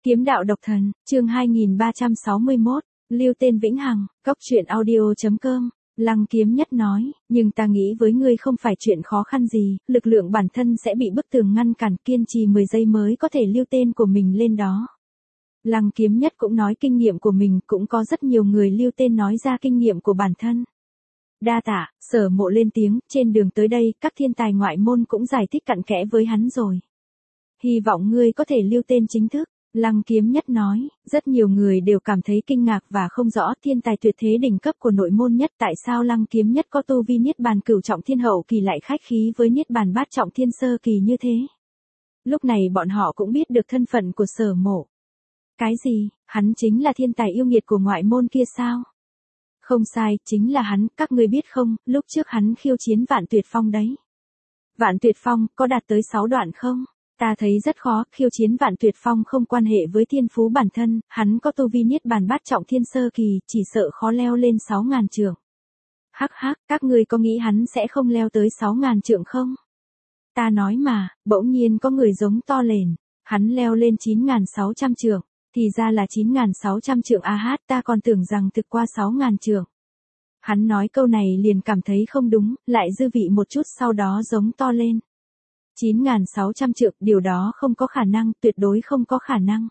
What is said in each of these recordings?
Kiếm đạo độc thần, chương 2361, lưu tên vĩnh hằng, góc truyện audio.com. Lăng Kiếm Nhất nói, nhưng ta nghĩ với ngươi không phải chuyện khó khăn gì, lực lượng bản thân sẽ bị bức tường ngăn cản, kiên trì 10 giây mới có thể lưu tên của mình lên đó. Lăng Kiếm Nhất cũng nói kinh nghiệm của mình, cũng có rất nhiều người lưu tên nói ra kinh nghiệm của bản thân. Đa tạ, Sở Mộ lên tiếng, trên đường tới đây, các thiên tài ngoại môn cũng giải thích cặn kẽ với hắn rồi. Hy vọng ngươi có thể lưu tên chính thức. Lăng Kiếm Nhất nói, rất nhiều người đều cảm thấy kinh ngạc và không rõ thiên tài tuyệt thế đỉnh cấp của nội môn nhất tại sao Lăng Kiếm Nhất có tu vi niết bàn cửu trọng thiên hậu kỳ lại khách khí với niết bàn bát trọng thiên sơ kỳ như thế. Lúc này bọn họ cũng biết được thân phận của Sở Mộ. Cái gì, hắn chính là thiên tài yêu nghiệt của ngoại môn kia sao? Không sai, chính là hắn, các ngươi biết không, lúc trước hắn khiêu chiến Vạn Tuyệt Phong đấy. Vạn Tuyệt Phong, có đạt tới 6 đoạn không? Ta thấy rất khó, khiêu chiến Vạn Tuyệt Phong không quan hệ với thiên phú bản thân, hắn có tu vi niết bàn bát trọng thiên sơ kỳ, chỉ sợ khó leo lên 6.000 trượng. Hắc hắc, các ngươi có nghĩ hắn sẽ không leo tới 6.000 trượng không? Ta nói mà, bỗng nhiên có người giống to lên, hắn leo lên 9.600 trượng, thì ra là 9.600 trượng hát, ta còn tưởng rằng thực qua 6.000 trượng. Hắn nói câu này liền cảm thấy không đúng, lại dư vị một chút sau đó giống to lên. 9.600 trượng, điều đó không có khả năng, tuyệt đối không có khả năng.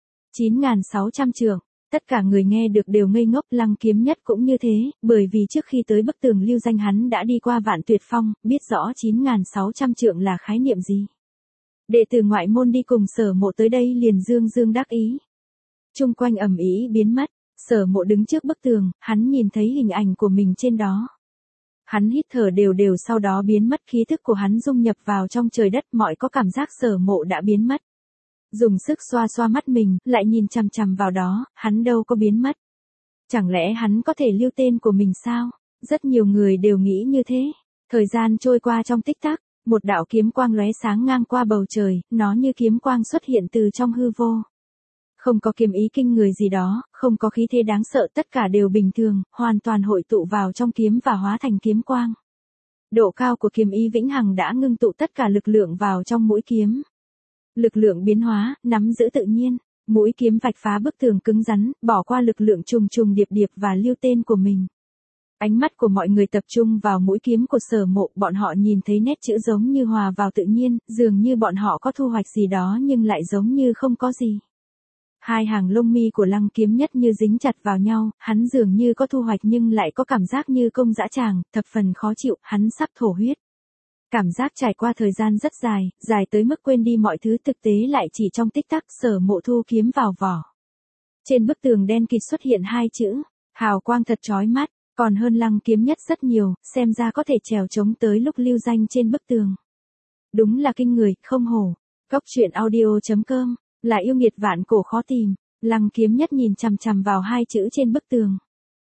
9.600 trượng, tất cả người nghe được đều ngây ngốc, Lăng Kiếm Nhất cũng như thế, bởi vì trước khi tới bức tường lưu danh hắn đã đi qua Vạn Tuyệt Phong, biết rõ 9.600 trượng là khái niệm gì. Đệ tử ngoại môn đi cùng Sở Mộ tới đây liền dương dương đắc ý. Chung quanh ầm ĩ biến mất, Sở Mộ đứng trước bức tường, hắn nhìn thấy hình ảnh của mình trên đó. Hắn hít thở đều đều sau đó biến mất, khí thức của hắn dung nhập vào trong trời đất, mọi có cảm giác Sở Mộ đã biến mất. Dùng sức xoa xoa mắt mình, lại nhìn chằm chằm vào đó, hắn đâu có biến mất. Chẳng lẽ hắn có thể lưu tên của mình sao? Rất nhiều người đều nghĩ như thế. Thời gian trôi qua trong tích tắc, một đạo kiếm quang lóe sáng ngang qua bầu trời, nó như kiếm quang xuất hiện từ trong hư vô. Không có kiếm ý kinh người gì đó, không có khí thế đáng sợ, tất cả đều bình thường, hoàn toàn hội tụ vào trong kiếm và hóa thành kiếm quang. Độ cao của kiếm ý vĩnh hằng đã ngưng tụ tất cả lực lượng vào trong mũi kiếm. Lực lượng biến hóa, nắm giữ tự nhiên, mũi kiếm vạch phá bức tường cứng rắn, bỏ qua lực lượng trùng trùng điệp điệp và lưu tên của mình. Ánh mắt của mọi người tập trung vào mũi kiếm của Sở Mộ, bọn họ nhìn thấy nét chữ giống như hòa vào tự nhiên, dường như bọn họ có thu hoạch gì đó nhưng lại giống như không có gì. Hai hàng lông mi của Lăng Kiếm Nhất như dính chặt vào nhau, hắn dường như có thu hoạch nhưng lại có cảm giác như công dã tràng, thập phần khó chịu, hắn sắp thổ huyết. Cảm giác trải qua thời gian rất dài, dài tới mức quên đi mọi thứ, thực tế lại chỉ trong tích tắc Sở Mộ thu kiếm vào vỏ. Trên bức tường đen kịt xuất hiện hai chữ, hào quang thật chói mắt, còn hơn Lăng Kiếm Nhất rất nhiều, xem ra có thể trèo trống tới lúc lưu danh trên bức tường. Đúng là kinh người, không hổ. Góc truyện audio.com. Là yêu nghiệt vạn cổ khó tìm, Lăng Kiếm Nhất nhìn chằm chằm vào hai chữ trên bức tường.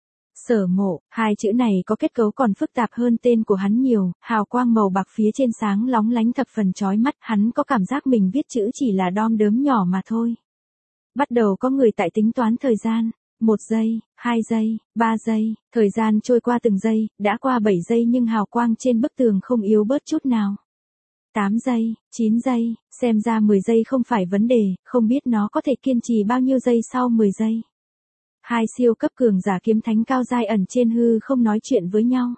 Sở Mộ, hai chữ này có kết cấu còn phức tạp hơn tên của hắn nhiều, hào quang màu bạc phía trên sáng lóng lánh thập phần chói mắt, hắn có cảm giác mình viết chữ chỉ là đom đóm nhỏ mà thôi. Bắt đầu có người tại tính toán thời gian, 1 giây, 2 giây, 3 giây, thời gian trôi qua từng giây, đã qua 7 giây nhưng hào quang trên bức tường không yếu bớt chút nào. 8 giây, 9 giây, xem ra 10 giây không phải vấn đề, không biết nó có thể kiên trì bao nhiêu giây sau 10 giây. Hai siêu cấp cường giả kiếm thánh cao giai ẩn trên hư không nói chuyện với nhau.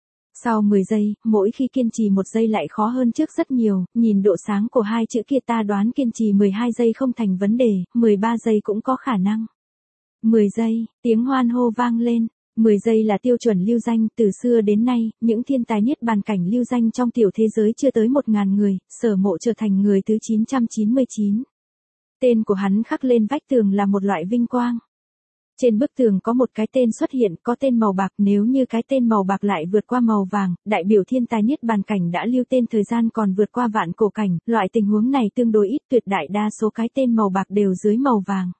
Sau 10 giây, mỗi khi kiên trì 1 giây lại khó hơn trước rất nhiều, nhìn độ sáng của hai chữ kia ta đoán kiên trì 12 giây không thành vấn đề, 13 giây cũng có khả năng. 10 giây, tiếng hoan hô vang lên. 10 giây là tiêu chuẩn lưu danh, từ xưa đến nay, những thiên tài niết bàn cảnh lưu danh trong tiểu thế giới chưa tới 1.000 người, Sở Mộ trở thành người thứ 999. Tên của hắn khắc lên vách tường là một loại vinh quang. Trên bức tường có một cái tên xuất hiện, có tên màu bạc, nếu như cái tên màu bạc lại vượt qua màu vàng, đại biểu thiên tài niết bàn cảnh đã lưu tên thời gian còn vượt qua vạn cổ cảnh, loại tình huống này tương đối ít, tuyệt đại đa số cái tên màu bạc đều dưới màu vàng.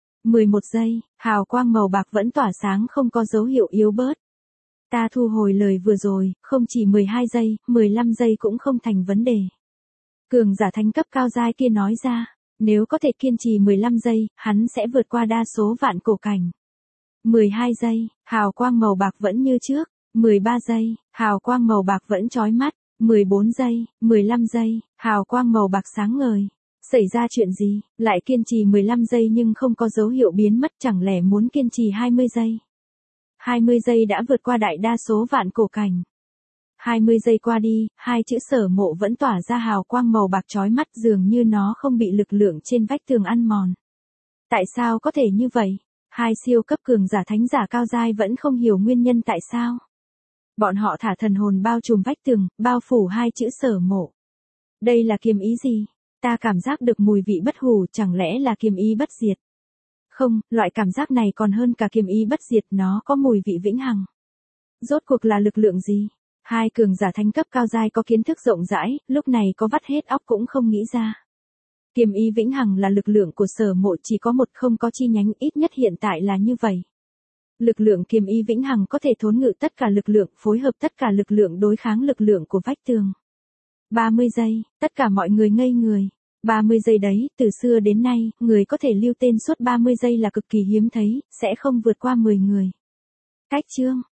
11 giây, hào quang màu bạc vẫn tỏa sáng không có dấu hiệu yếu bớt. Ta thu hồi lời vừa rồi, không chỉ 12 giây, 15 giây cũng không thành vấn đề. Cường giả thánh cấp cao giai kia nói ra, nếu có thể kiên trì 15 giây, hắn sẽ vượt qua đa số vạn cổ cảnh. 12 giây, hào quang màu bạc vẫn như trước. 13 giây, hào quang màu bạc vẫn chói mắt. 14 giây, 15 giây, hào quang màu bạc sáng ngời. Xảy ra chuyện gì, lại kiên trì 15 giây nhưng không có dấu hiệu biến mất, chẳng lẽ muốn kiên trì 20 giây? 20 giây đã vượt qua đại đa số vạn cổ cảnh. 20 giây qua đi, hai chữ Sở Mộ vẫn tỏa ra hào quang màu bạc chói mắt, dường như nó không bị lực lượng trên vách tường ăn mòn. Tại sao có thể như vậy? Hai siêu cấp cường giả thánh giả cao giai vẫn không hiểu nguyên nhân tại sao. Bọn họ thả thần hồn bao trùm vách tường, bao phủ hai chữ Sở Mộ. Đây là kiếm ý gì? Ta cảm giác được mùi vị bất hủ, chẳng lẽ là kiếm ý bất diệt? Không, loại cảm giác này còn hơn cả kiếm ý bất diệt, nó có mùi vị vĩnh hằng. Rốt cuộc là lực lượng gì? Hai cường giả thánh cấp cao giai có kiến thức rộng rãi, lúc này có vắt hết óc cũng không nghĩ ra. Kiếm ý vĩnh hằng là lực lượng của Sở Mộ, chỉ có một không có chi nhánh, ít nhất hiện tại là như vậy. Lực lượng kiếm ý vĩnh hằng có thể thốn ngự tất cả lực lượng, phối hợp tất cả lực lượng đối kháng lực lượng của vách tường. 30 giây, tất cả mọi người ngây người. 30 giây đấy, từ xưa đến nay, người có thể lưu tên suốt 30 giây là cực kỳ hiếm thấy, sẽ không vượt qua 10 người. Cách chương